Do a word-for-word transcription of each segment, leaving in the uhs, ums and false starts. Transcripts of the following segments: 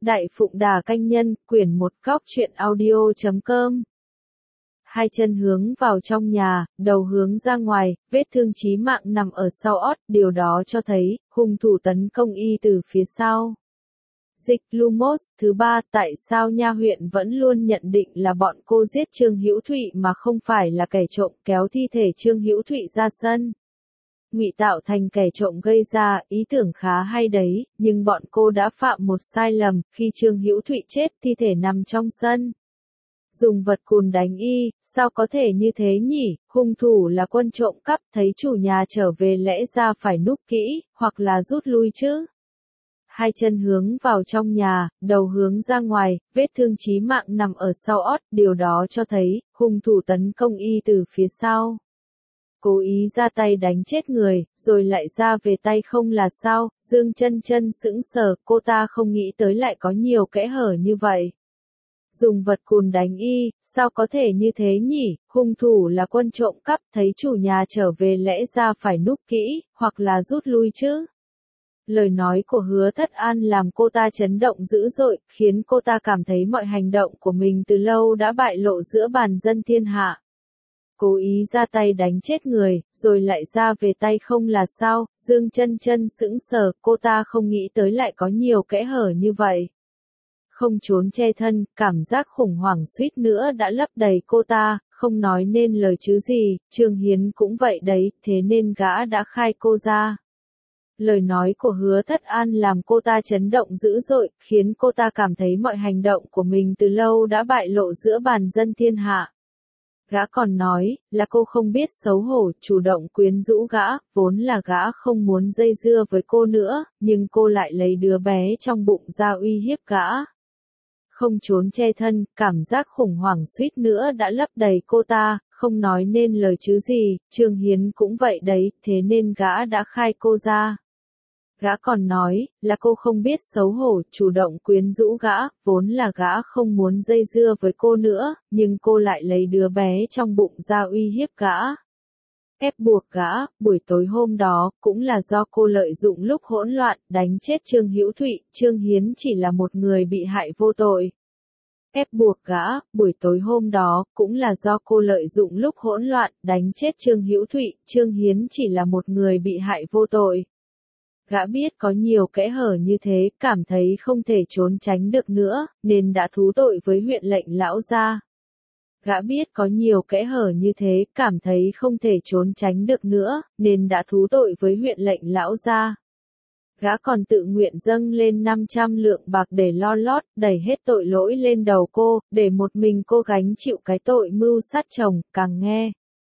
Đại Phụng Đà Canh Nhân, quyển một góc truyện audio chấm com. Hai chân hướng vào trong nhà, đầu hướng ra ngoài, vết thương chí mạng nằm ở sau ót, điều đó cho thấy, hung thủ tấn công y từ phía sau. Dịch Lumos, thứ ba, tại sao Nha huyện vẫn luôn nhận định là bọn cô giết Trương Hữu Thụy mà không phải là kẻ trộm kéo thi thể Trương Hữu Thụy ra sân? Ngụy tạo thành kẻ trộm gây ra, ý tưởng khá hay đấy, nhưng bọn cô đã phạm một sai lầm, khi Trương Hữu Thụy chết thi thể nằm trong sân. Dùng vật cùn đánh y, sao có thể như thế nhỉ, hung thủ là quân trộm cắp, thấy chủ nhà trở về lẽ ra phải núp kỹ, hoặc là rút lui chứ. Hai chân hướng vào trong nhà, đầu hướng ra ngoài, vết thương chí mạng nằm ở sau ót, điều đó cho thấy, hung thủ tấn công y từ phía sau. Cố ý ra tay đánh chết người, rồi lại ra về tay không là sao, Dương Chân Chân sững sờ, cô ta không nghĩ tới lại có nhiều kẽ hở như vậy. Dùng vật cùn đánh y, sao có thể như thế nhỉ, hung thủ là quân trộm cắp, thấy chủ nhà trở về lẽ ra phải núp kỹ, hoặc là rút lui chứ. Lời nói của Hứa Thất An làm cô ta chấn động dữ dội, khiến cô ta cảm thấy mọi hành động của mình từ lâu đã bại lộ giữa bàn dân thiên hạ. Cố ý ra tay đánh chết người, rồi lại ra về tay không là sao, Dương Chân Chân sững sờ, cô ta không nghĩ tới lại có nhiều kẽ hở như vậy. Không trốn che thân, cảm giác khủng hoảng suýt nữa đã lấp đầy cô ta, không nói nên lời chứ gì, Trương Hiến cũng vậy đấy, thế nên gã đã khai cô ra. Lời nói của Hứa Thất An làm cô ta chấn động dữ dội, khiến cô ta cảm thấy mọi hành động của mình từ lâu đã bại lộ giữa bàn dân thiên hạ. Gã còn nói, là cô không biết xấu hổ, chủ động quyến rũ gã, vốn là gã không muốn dây dưa với cô nữa, nhưng cô lại lấy đứa bé trong bụng ra uy hiếp gã. Không trốn che thân, cảm giác khủng hoảng suýt nữa đã lấp đầy cô ta, không nói nên lời chứ gì, Trương Hiến cũng vậy đấy, thế nên gã đã khai cô ra. Gã còn nói, là cô không biết xấu hổ, chủ động quyến rũ gã, vốn là gã không muốn dây dưa với cô nữa, nhưng cô lại lấy đứa bé trong bụng ra uy hiếp gã. Ép buộc gã, buổi tối hôm đó, cũng là do cô lợi dụng lúc hỗn loạn, đánh chết Trương Hữu Thụy, Trương Hiến chỉ là một người bị hại vô tội. Ép buộc gã, buổi tối hôm đó, cũng là do cô lợi dụng lúc hỗn loạn, đánh chết Trương Hữu Thụy, Trương Hiến chỉ là một người bị hại vô tội. Gã biết có nhiều kẽ hở như thế, cảm thấy không thể trốn tránh được nữa, nên đã thú tội với huyện lệnh lão gia. Gã biết có nhiều kẽ hở như thế, cảm thấy không thể trốn tránh được nữa, nên đã thú tội với huyện lệnh lão gia. Gã còn tự nguyện dâng lên năm trăm lượng bạc để lo lót, đẩy hết tội lỗi lên đầu cô, để một mình cô gánh chịu cái tội mưu sát chồng, càng nghe.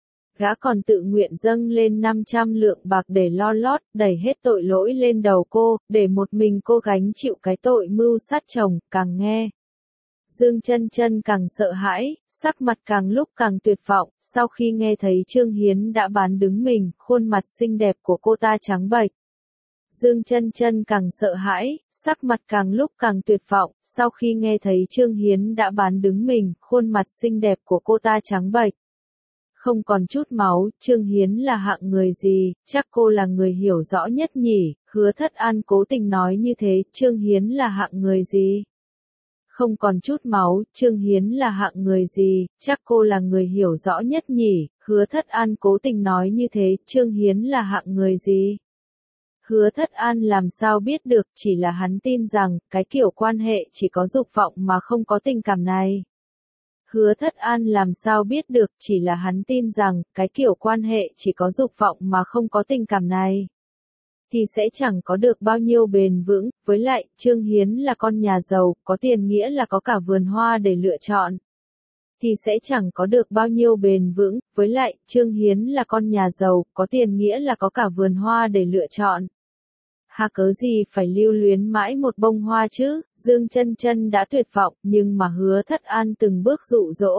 Gã còn tự nguyện dâng lên năm trăm lượng bạc để lo lót, đẩy hết tội lỗi lên đầu cô, để một mình cô gánh chịu cái tội mưu sát chồng, càng nghe. Dương Chân Chân càng sợ hãi, sắc mặt càng lúc càng tuyệt vọng, sau khi nghe thấy Trương Hiến đã bán đứng mình, khuôn mặt xinh đẹp của cô ta trắng bệch. Dương Chân Chân càng sợ hãi, sắc mặt càng lúc càng tuyệt vọng, sau khi nghe thấy Trương Hiến đã bán đứng mình, khuôn mặt xinh đẹp của cô ta trắng bệch. Không còn chút máu, Trương Hiến là hạng người gì, chắc cô là người hiểu rõ nhất nhỉ, Hứa Thất An cố tình nói như thế, Trương Hiến là hạng người gì? Không còn chút máu, Trương Hiến là hạng người gì, chắc cô là người hiểu rõ nhất nhỉ, Hứa Thất An cố tình nói như thế, Trương Hiến là hạng người gì? Hứa Thất An làm sao biết được, chỉ là hắn tin rằng, cái kiểu quan hệ chỉ có dục vọng mà không có tình cảm này. Hứa Thất An làm sao biết được, chỉ là hắn tin rằng, cái kiểu quan hệ chỉ có dục vọng mà không có tình cảm này. Thì sẽ chẳng có được bao nhiêu bền vững, với lại, Trương Hiến là con nhà giàu, có tiền nghĩa là có cả vườn hoa để lựa chọn. Thì sẽ chẳng có được bao nhiêu bền vững, với lại, Trương Hiến là con nhà giàu, có tiền nghĩa là có cả vườn hoa để lựa chọn. Hà cớ gì phải lưu luyến mãi một bông hoa chứ, Dương Chân Chân đã tuyệt vọng, nhưng mà Hứa Thất An từng bước dụ dỗ.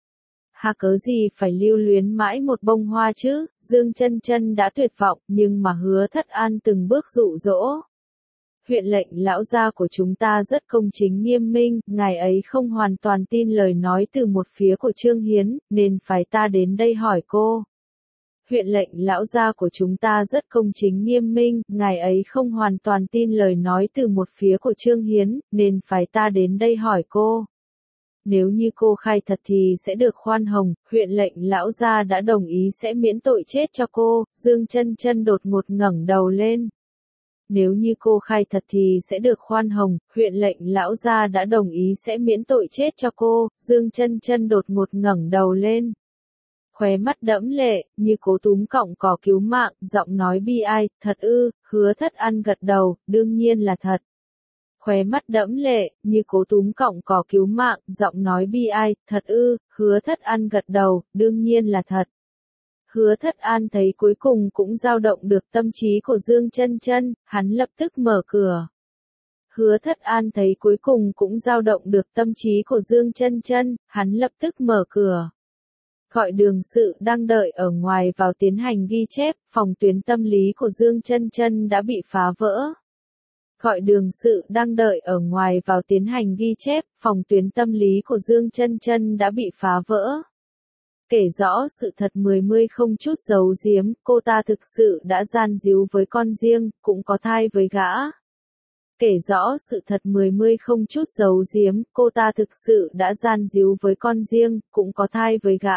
Hà cớ gì phải lưu luyến mãi một bông hoa chứ, Dương Chân Chân đã tuyệt vọng, nhưng mà Hứa Thất An từng bước dụ dỗ. Huyện lệnh lão gia của chúng ta rất công chính nghiêm minh, ngài ấy không hoàn toàn tin lời nói từ một phía của Trương Hiến, nên phải ta đến đây hỏi cô. huyện lệnh lão gia của chúng ta rất công chính nghiêm minh, ngài ấy không hoàn toàn tin lời nói từ một phía của Trương Hiến, nên phái ta đến đây hỏi cô. Nếu như cô khai thật thì sẽ được khoan hồng, huyện lệnh lão gia đã đồng ý sẽ miễn tội chết cho cô. Dương Chân Chân đột ngột ngẩng đầu lên. Nếu như cô khai thật thì sẽ được khoan hồng, huyện lệnh lão gia đã đồng ý sẽ miễn tội chết cho cô. Dương Chân Chân đột ngột ngẩng đầu lên. Khóe mắt đẫm lệ, như cố túm cọng cỏ cứu mạng, giọng nói bi ai, thật ư? Hứa Thất An gật đầu, đương nhiên là thật. Khóe mắt đẫm lệ, như cố túm cọng cỏ cứu mạng, giọng nói bi ai, thật ư? Hứa Thất An gật đầu, đương nhiên là thật. Hứa Thất An thấy cuối cùng cũng dao động được tâm trí của Dương Chân Chân, hắn lập tức mở cửa. Hứa Thất An thấy cuối cùng cũng dao động được tâm trí của Dương Chân Chân, hắn lập tức mở cửa. Gọi đường sự đang đợi ở ngoài vào tiến hành ghi chép, phòng tuyến tâm lý của Dương Chân Chân đã bị phá vỡ. Gọi đường sự đang đợi ở ngoài vào tiến hành ghi chép, phòng tuyến tâm lý của Dương Chân Chân đã bị phá vỡ. Kể rõ sự thật mười mươi không chút giấu giếm, cô ta thực sự đã gian díu với con riêng, cũng có thai với gã. Kể rõ sự thật mười mươi không chút giấu giếm, cô ta thực sự đã gian díu với con riêng, cũng có thai với gã.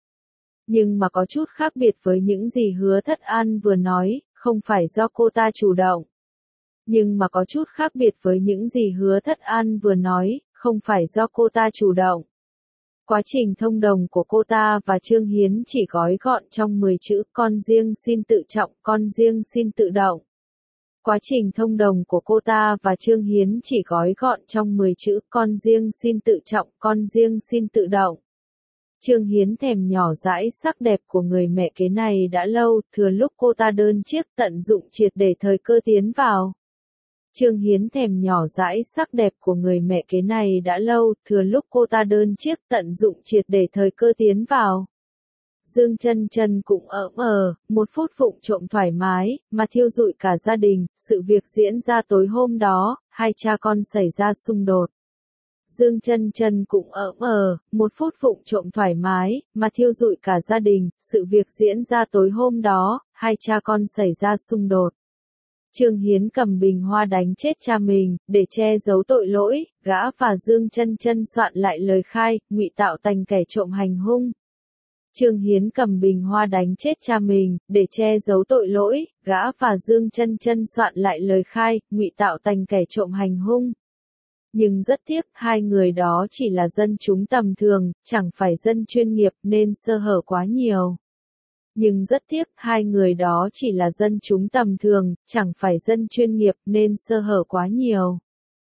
Nhưng mà có chút khác biệt với những gì Hứa Thất An vừa nói, không phải do cô ta chủ động. Nhưng mà có chút khác biệt với những gì Hứa Thất An vừa nói, không phải do cô ta chủ động. Quá trình thông đồng của cô ta và Trương Hiến chỉ gói gọn trong mười chữ, con riêng xin tự trọng, con riêng xin tự động. Quá trình thông đồng của cô ta và Trương Hiến chỉ gói gọn trong mười chữ, con riêng xin tự trọng, con riêng xin tự động. Trương Hiến thèm nhỏ dãi sắc đẹp của người mẹ kế này đã lâu, thừa lúc cô ta đơn chiếc tận dụng triệt để thời cơ tiến vào. Trương Hiến thèm nhỏ dãi sắc đẹp của người mẹ kế này đã lâu, thừa lúc cô ta đơn chiếc tận dụng triệt để thời cơ tiến vào. Dương Chân Chân cũng ỡm ờ, một phút vụng trộm thoải mái, mà thiêu rụi cả gia đình. Sự việc diễn ra tối hôm đó, hai cha con xảy ra xung đột. Dương Chân Chân cũng ỡm ờ, một phút vụng trộm thoải mái, mà thiêu rụi cả gia đình. Sự việc diễn ra tối hôm đó, hai cha con xảy ra xung đột. Trương Hiến cầm bình hoa đánh chết cha mình, để che giấu tội lỗi, gã và Dương Chân Chân soạn lại lời khai, ngụy tạo thành kẻ trộm hành hung. Trương Hiến cầm bình hoa đánh chết cha mình, để che giấu tội lỗi, gã và Dương Chân Chân soạn lại lời khai, ngụy tạo thành kẻ trộm hành hung. Nhưng rất tiếc, hai người đó chỉ là dân chúng tầm thường, chẳng phải dân chuyên nghiệp nên sơ hở quá nhiều. Nhưng rất tiếc, hai người đó chỉ là dân chúng tầm thường, chẳng phải dân chuyên nghiệp nên sơ hở quá nhiều.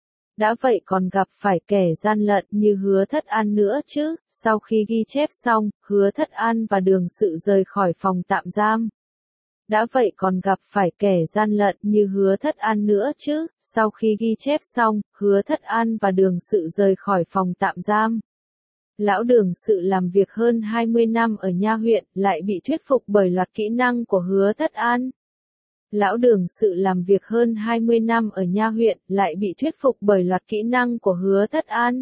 Đã vậy còn gặp phải kẻ gian lận như Hứa Thất An nữa chứ. Sau khi ghi chép xong, Hứa Thất An và đường sự rời khỏi phòng tạm giam. Đã vậy còn gặp phải kẻ gian lận như Hứa Thất An nữa chứ. Sau khi ghi chép xong, Hứa Thất An và đường sự rời khỏi phòng tạm giam. Lão đường sự làm việc hơn hai mươi năm ở nha huyện, lại bị thuyết phục bởi loạt kỹ năng của Hứa Thất An. Lão đường sự làm việc hơn hai mươi năm ở nha huyện, lại bị thuyết phục bởi loạt kỹ năng của Hứa Thất An.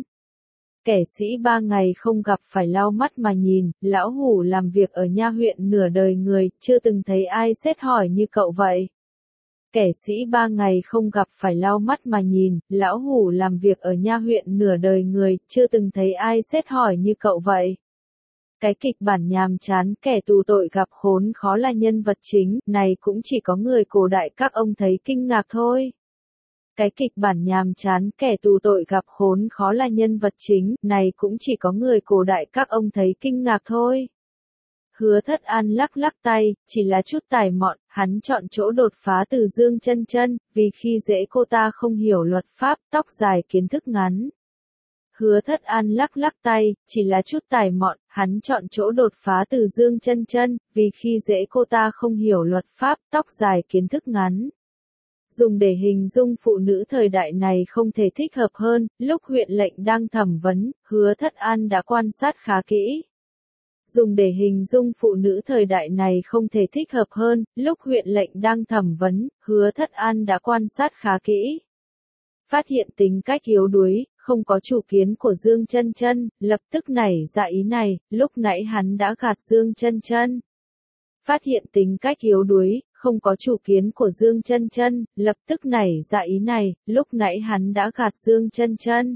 Kẻ sĩ ba ngày không gặp phải lau mắt mà nhìn, lão hủ làm việc ở nha huyện nửa đời người, chưa từng thấy ai xét hỏi như cậu vậy. Kẻ sĩ ba ngày không gặp phải lau mắt mà nhìn, lão hủ làm việc ở nha huyện nửa đời người, chưa từng thấy ai xét hỏi như cậu vậy. Cái kịch bản nhàm chán kẻ tù tội gặp khốn khó là nhân vật chính, này cũng chỉ có người cổ đại các ông thấy kinh ngạc thôi. Cái kịch bản nhàm chán kẻ tù tội gặp khốn khó là nhân vật chính, này cũng chỉ có người cổ đại các ông thấy kinh ngạc thôi. Hứa Thất An lắc lắc tay, chỉ là chút tài mọn, hắn chọn chỗ đột phá từ Dương Chân Chân, vì khi dễ cô ta không hiểu luật pháp, tóc dài kiến thức ngắn. Hứa Thất An lắc lắc tay, chỉ là chút tài mọn, hắn chọn chỗ đột phá từ Dương Chân Chân, vì khi dễ cô ta không hiểu luật pháp, tóc dài kiến thức ngắn. Dùng để hình dung phụ nữ thời đại này không thể thích hợp hơn, lúc huyện lệnh đang thẩm vấn, Hứa Thất An đã quan sát khá kỹ. Dùng để hình dung phụ nữ thời đại này không thể thích hợp hơn, lúc huyện lệnh đang thẩm vấn, Hứa Thất An đã quan sát khá kỹ. Phát hiện tính cách yếu đuối, không có chủ kiến của Dương Chân Chân, lập tức nảy ra ý này, lúc nãy hắn đã gạt Dương Chân Chân. phát hiện tính cách yếu đuối, không có chủ kiến của Dương Chân Chân, lập tức nảy ra ý này, lúc nãy hắn đã gạt Dương Chân Chân.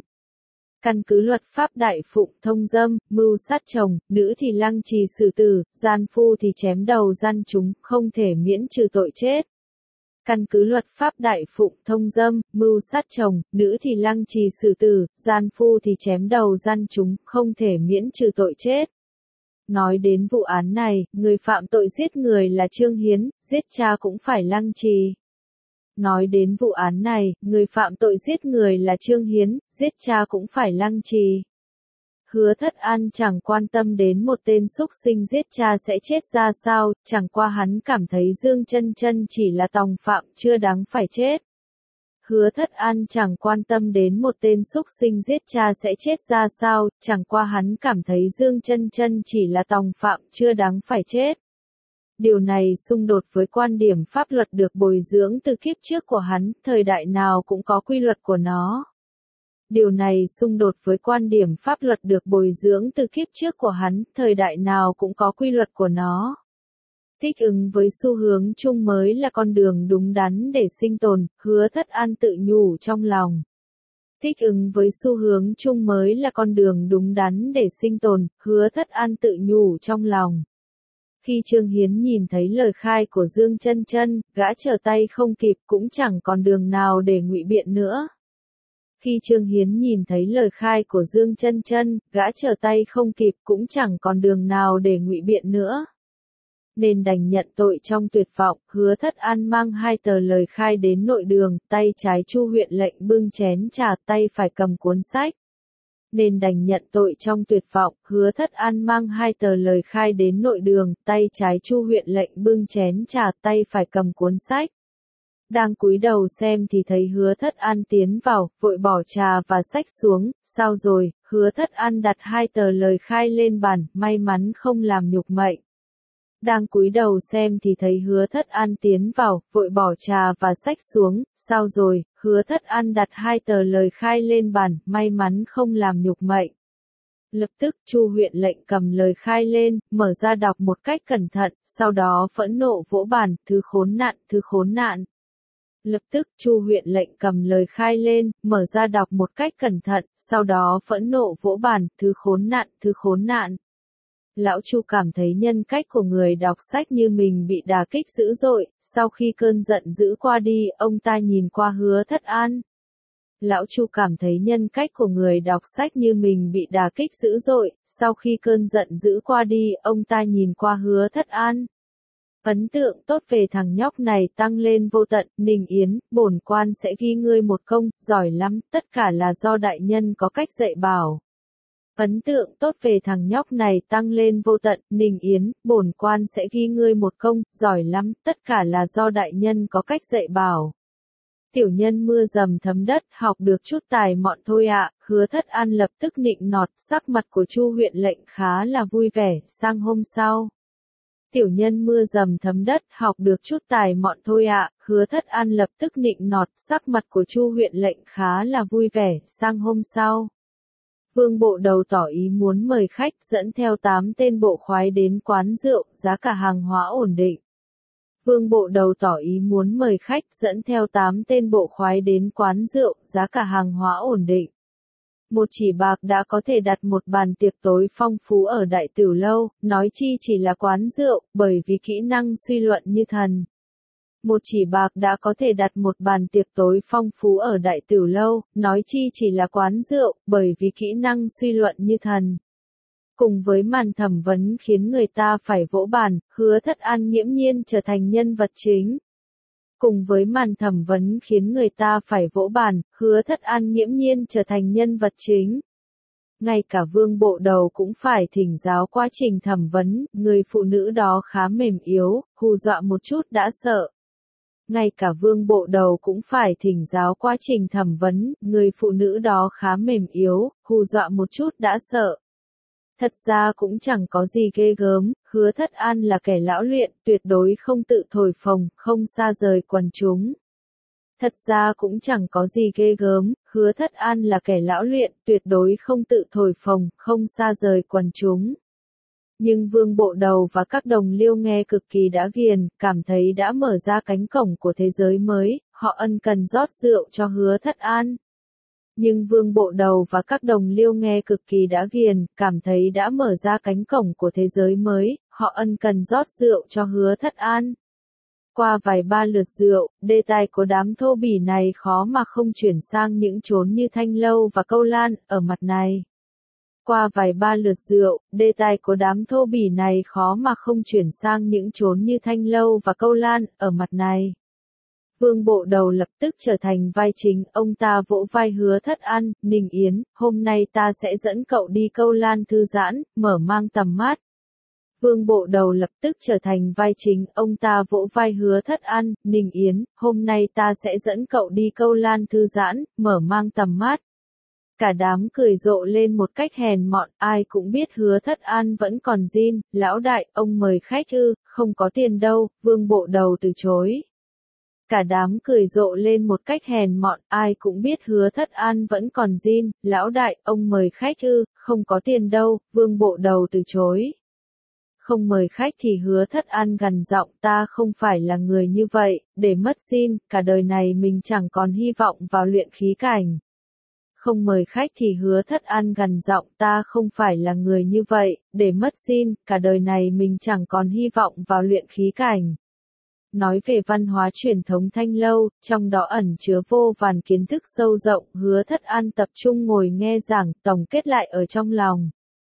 Căn cứ luật pháp đại phụng thông dâm, mưu sát chồng, nữ thì lăng trì xử tử, gian phu thì chém đầu gian chúng, không thể miễn trừ tội chết. Căn cứ luật pháp đại phụng thông dâm, mưu sát chồng, nữ thì lăng trì xử tử, gian phu thì chém đầu gian chúng, không thể miễn trừ tội chết. Nói đến vụ án này, người phạm tội giết người là Trương Hiến, giết cha cũng phải lăng trì. Nói đến vụ án này, người phạm tội giết người là Trương Hiến, giết cha cũng phải lăng trì. Hứa Thất An chẳng quan tâm đến một tên xúc sinh giết cha sẽ chết ra sao, chẳng qua hắn cảm thấy Dương Chân Chân chỉ là tòng phạm chưa đáng phải chết. Hứa Thất An chẳng quan tâm đến một tên xúc sinh giết cha sẽ chết ra sao, chẳng qua hắn cảm thấy Dương Chân Chân chỉ là tòng phạm chưa đáng phải chết. Điều này xung đột với quan điểm pháp luật được bồi dưỡng từ kiếp trước của hắn, thời đại nào cũng có quy luật của nó. Điều này xung đột với quan điểm pháp luật được bồi dưỡng từ kiếp trước của hắn, thời đại nào cũng có quy luật của nó. Thích ứng với xu hướng chung mới là con đường đúng đắn để sinh tồn, Hứa Thất An tự nhủ trong lòng. Thích ứng với xu hướng chung mới là con đường đúng đắn để sinh tồn, Hứa Thất An tự nhủ trong lòng. Khi Trương Hiến nhìn thấy lời khai của Dương Chân Chân, gã trở tay không kịp cũng chẳng còn đường nào để ngụy biện nữa. Khi Trương Hiến nhìn thấy lời khai của Dương Chân Chân, gã trở tay không kịp cũng chẳng còn đường nào để ngụy biện nữa. Nên đành nhận tội trong tuyệt vọng, Hứa Thất An mang hai tờ lời khai đến nội đường, tay trái Chu huyện lệnh bưng chén trà, tay phải cầm cuốn sách. Nên đành nhận tội trong tuyệt vọng, Hứa Thất An mang hai tờ lời khai đến nội đường, tay trái Chu huyện lệnh bưng chén trà, tay phải cầm cuốn sách. Đang cúi đầu xem thì thấy Hứa Thất An tiến vào, vội bỏ trà và sách xuống, sao rồi, Hứa Thất An đặt hai tờ lời khai lên bàn, may mắn không làm nhục mệnh. Đang cúi đầu xem thì thấy Hứa Thất An tiến vào, vội bỏ trà và sách xuống, sao rồi, Hứa Thất An đặt hai tờ lời khai lên bàn, may mắn không làm nhục mệnh. Lập tức Chu huyện lệnh cầm lời khai lên, mở ra đọc một cách cẩn thận, sau đó phẫn nộ vỗ bàn, thứ khốn nạn, thứ khốn nạn. Lập tức Chu huyện lệnh cầm lời khai lên, mở ra đọc một cách cẩn thận, sau đó phẫn nộ vỗ bàn, thứ khốn nạn, thứ khốn nạn. Lão Chu cảm thấy nhân cách của người đọc sách như mình bị đả kích dữ dội, sau khi cơn giận dữ qua đi, ông ta nhìn qua Hứa Thất An. Lão Chu cảm thấy nhân cách của người đọc sách như mình bị đả kích dữ dội, sau khi cơn giận dữ qua đi, ông ta nhìn qua Hứa Thất An. Ấn tượng tốt về thằng nhóc này tăng lên vô tận, Ninh Yến, bổn quan sẽ ghi ngươi một công, giỏi lắm, tất cả là do đại nhân có cách dạy bảo. Ấn tượng tốt về thằng nhóc này tăng lên vô tận, Ninh Yến, bổn quan sẽ ghi ngươi một công, giỏi lắm, tất cả là do đại nhân có cách dạy bảo. Tiểu nhân mưa dầm thấm đất, học được chút tài mọn thôi ạ, Hứa Thất An lập tức nịnh nọt, sắc mặt của Chu huyện lệnh khá là vui vẻ, sang hôm sau. Tiểu nhân mưa dầm thấm đất, học được chút tài mọn thôi ạ, Hứa Thất An lập tức nịnh nọt, sắc mặt của Chu huyện lệnh khá là vui vẻ, sang hôm sau. Vương bộ đầu tỏ ý muốn mời khách dẫn theo tám tên bộ khoái đến quán rượu, giá cả hàng hóa ổn định. Vương bộ đầu tỏ ý muốn mời khách dẫn theo tám tên bộ khoái đến quán rượu, giá cả hàng hóa ổn định. Một chỉ bạc đã có thể đặt một bàn tiệc tối phong phú ở đại tiểu lâu, nói chi chỉ là quán rượu, bởi vì kỹ năng suy luận như thần. Một chỉ bạc đã có thể đặt một bàn tiệc tối phong phú ở đại tiểu lâu, nói chi chỉ là quán rượu, bởi vì kỹ năng suy luận như thần. Cùng với màn thẩm vấn khiến người ta phải vỗ bàn, Hứa Thất An nghiễm nhiên trở thành nhân vật chính. Cùng với màn thẩm vấn khiến người ta phải vỗ bàn, Hứa Thất An nghiễm nhiên trở thành nhân vật chính. Ngay cả vương bộ đầu cũng phải thỉnh giáo quá trình thẩm vấn, người phụ nữ đó khá mềm yếu, hù dọa một chút đã sợ. Ngay cả vương bộ đầu cũng phải thỉnh giáo quá trình thẩm vấn, người phụ nữ đó khá mềm yếu, hù dọa một chút đã sợ. Thật ra cũng chẳng có gì ghê gớm, Hứa Thất An là kẻ lão luyện, tuyệt đối không tự thổi phồng, không xa rời quần chúng. Thật ra cũng chẳng có gì ghê gớm, Hứa Thất An là kẻ lão luyện, tuyệt đối không tự thổi phồng, không xa rời quần chúng. Nhưng Vương Bộ Đầu và các đồng liêu nghe cực kỳ đã ghiền, cảm thấy đã mở ra cánh cổng của thế giới mới, họ ân cần rót rượu cho Hứa Thất An. Nhưng Vương Bộ Đầu và các đồng liêu nghe cực kỳ đã ghiền, cảm thấy đã mở ra cánh cổng của thế giới mới, họ ân cần rót rượu cho Hứa Thất An. Qua vài ba lượt rượu, đề tài của đám thô bỉ này khó mà không chuyển sang những chốn như Thanh Lâu và Câu Lan, ở mặt này. Qua vài ba lượt rượu, đề tài của đám thô bỉ này khó mà không chuyển sang những chốn như Thanh Lâu và Câu Lan, ở mặt này. Vương Bộ Đầu lập tức trở thành vai chính, ông ta vỗ vai Hứa Thất An, Ninh Yến, hôm nay ta sẽ dẫn cậu đi Câu Lan thư giãn, mở mang tầm mắt. Vương Bộ Đầu lập tức trở thành vai chính, ông ta vỗ vai Hứa Thất An, Ninh Yến, hôm nay ta sẽ dẫn cậu đi Câu Lan thư giãn, mở mang tầm mắt. Cả đám cười rộ lên một cách hèn mọn, ai cũng biết Hứa Thất An vẫn còn zin, lão đại, ông mời khách ư, không có tiền đâu, Vương Bộ Đầu từ chối. Cả đám cười rộ lên một cách hèn mọn, ai cũng biết Hứa Thất An vẫn còn zin, lão đại, ông mời khách ư, không có tiền đâu, Vương Bộ Đầu từ chối. Không mời khách thì Hứa Thất An gằn giọng, ta không phải là người như vậy, để mất zin, cả đời này mình chẳng còn hy vọng vào luyện khí cảnh. Không mời khách thì Hứa Thất An gằn giọng, ta không phải là người như vậy, để mất zin, cả đời này mình chẳng còn hy vọng vào luyện khí cảnh. Nói về văn hóa truyền thống Thanh Lâu, trong đó ẩn chứa vô vàn kiến thức sâu rộng, Hứa Thất An tập trung ngồi nghe giảng, tổng kết lại ở trong lòng.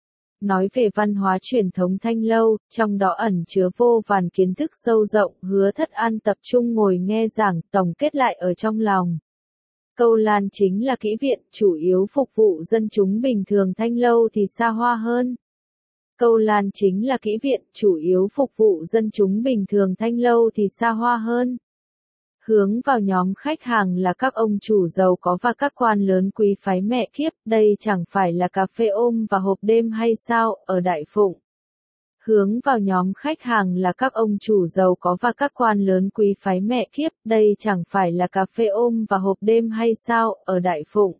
Nói về văn hóa truyền thống Thanh Lâu, trong đó ẩn chứa vô vàn kiến thức sâu rộng, Hứa Thất An tập trung ngồi nghe giảng, tổng kết lại ở trong lòng. Câu Lan chính là kỹ viện, chủ yếu phục vụ dân chúng bình thường, Thanh Lâu thì xa hoa hơn. Câu Lan chính là kỹ viện, chủ yếu phục vụ dân chúng bình thường, Thanh Lâu thì xa hoa hơn. Hướng vào nhóm khách hàng là các ông chủ giàu có và các quan lớn quý phái, mẹ kiếp, đây chẳng phải là cà phê ôm và hộp đêm hay sao, ở Đại Phụng. Hướng vào nhóm khách hàng là các ông chủ giàu có và các quan lớn quý phái, mẹ kiếp, đây chẳng phải là cà phê ôm và hộp đêm hay sao, ở Đại Phụng.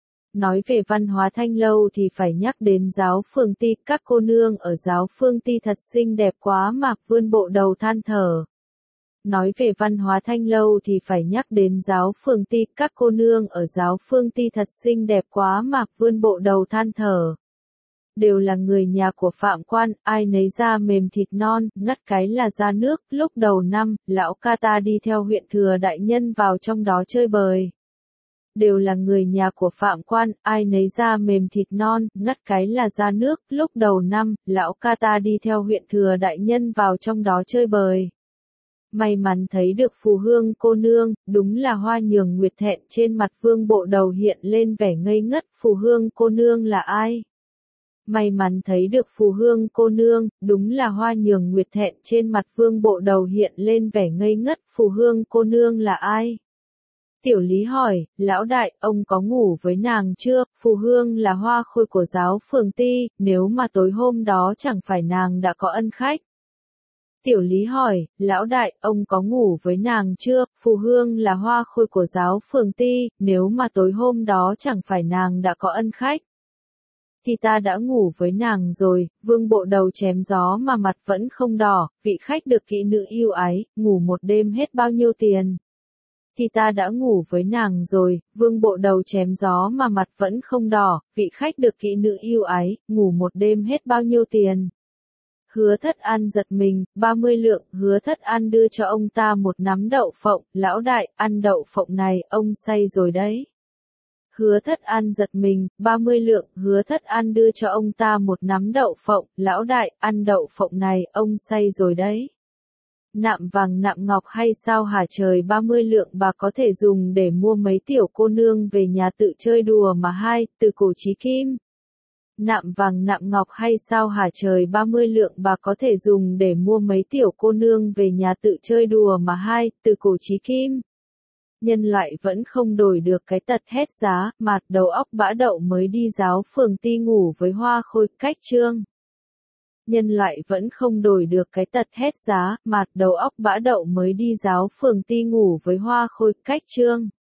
Nói về văn hóa Thanh Lâu thì phải nhắc đến giáo Phương Ti, các cô nương ở giáo Phương Ti thật xinh đẹp quá mà, Vương Bộ Đầu than thở. Nói về văn hóa Thanh Lâu thì phải nhắc đến giáo Phương Ti, các cô nương ở giáo Phương Ti thật xinh đẹp quá mà, Vương Bộ Đầu than thở. Đều là người nhà của Phạm Quan, ai nấy da mềm thịt non, ngắt cái là ra nước, lúc đầu năm, lão ca ta đi theo huyện thừa đại nhân vào trong đó chơi bời. Đều là người nhà của Phạm Quan, ai nấy da mềm thịt non, ngắt cái là ra nước, lúc đầu năm, lão ca ta đi theo huyện thừa đại nhân vào trong đó chơi bời. May mắn thấy được Phù Hương cô nương, đúng là hoa nhường nguyệt thẹn, trên mặt Vương Bộ Đầu hiện lên vẻ ngây ngất, Phù Hương cô nương là ai? May mắn thấy được Phù Hương cô nương, đúng là hoa nhường nguyệt thẹn, trên mặt Vương Bộ Đầu hiện lên vẻ ngây ngất, Phù Hương cô nương là ai? Tiểu Lý hỏi, lão đại, ông có ngủ với nàng chưa? Phù Hương là hoa khôi của giáo Phường Ti, nếu mà tối hôm đó chẳng phải nàng đã có ân khách. Tiểu Lý hỏi, lão đại, ông có ngủ với nàng chưa? Phù Hương là hoa khôi của giáo Phường Ti, nếu mà tối hôm đó chẳng phải nàng đã có ân khách. Thì ta đã ngủ với nàng rồi, Vương Bộ Đầu chém gió mà mặt vẫn không đỏ, vị khách được kỹ nữ yêu ái, ngủ một đêm hết bao nhiêu tiền? Thì ta đã ngủ với nàng rồi, Vương Bộ Đầu chém gió mà mặt vẫn không đỏ, vị khách được kỹ nữ yêu ái, ngủ một đêm hết bao nhiêu tiền? Hứa Thất An giật mình, ba mươi lượng, Hứa Thất An đưa cho ông ta một nắm đậu phộng, lão đại, ăn đậu phộng này, ông say rồi đấy. Hứa Thất An giật mình, ba mươi lượng, Hứa Thất An đưa cho ông ta một nắm đậu phộng, lão đại, ăn đậu phộng này, ông say rồi đấy. Nạm vàng nạm ngọc hay sao hả trời, ba mươi lượng bạc có thể dùng để mua mấy tiểu cô nương về nhà tự chơi đùa mà hai, từ cổ chí kim. Nạm vàng nạm ngọc hay sao hả trời, ba mươi lượng bạc có thể dùng để mua mấy tiểu cô nương về nhà tự chơi đùa mà hai, từ cổ chí kim. Nhân loại vẫn không đổi được cái tật hét giá, mạt đầu óc bã đậu mới đi giáo Phường Ti ngủ với hoa khôi, cách chương. Nhân loại vẫn không đổi được cái tật hét giá, mạt đầu óc bã đậu mới đi giáo Phường Ti ngủ với hoa khôi, cách chương.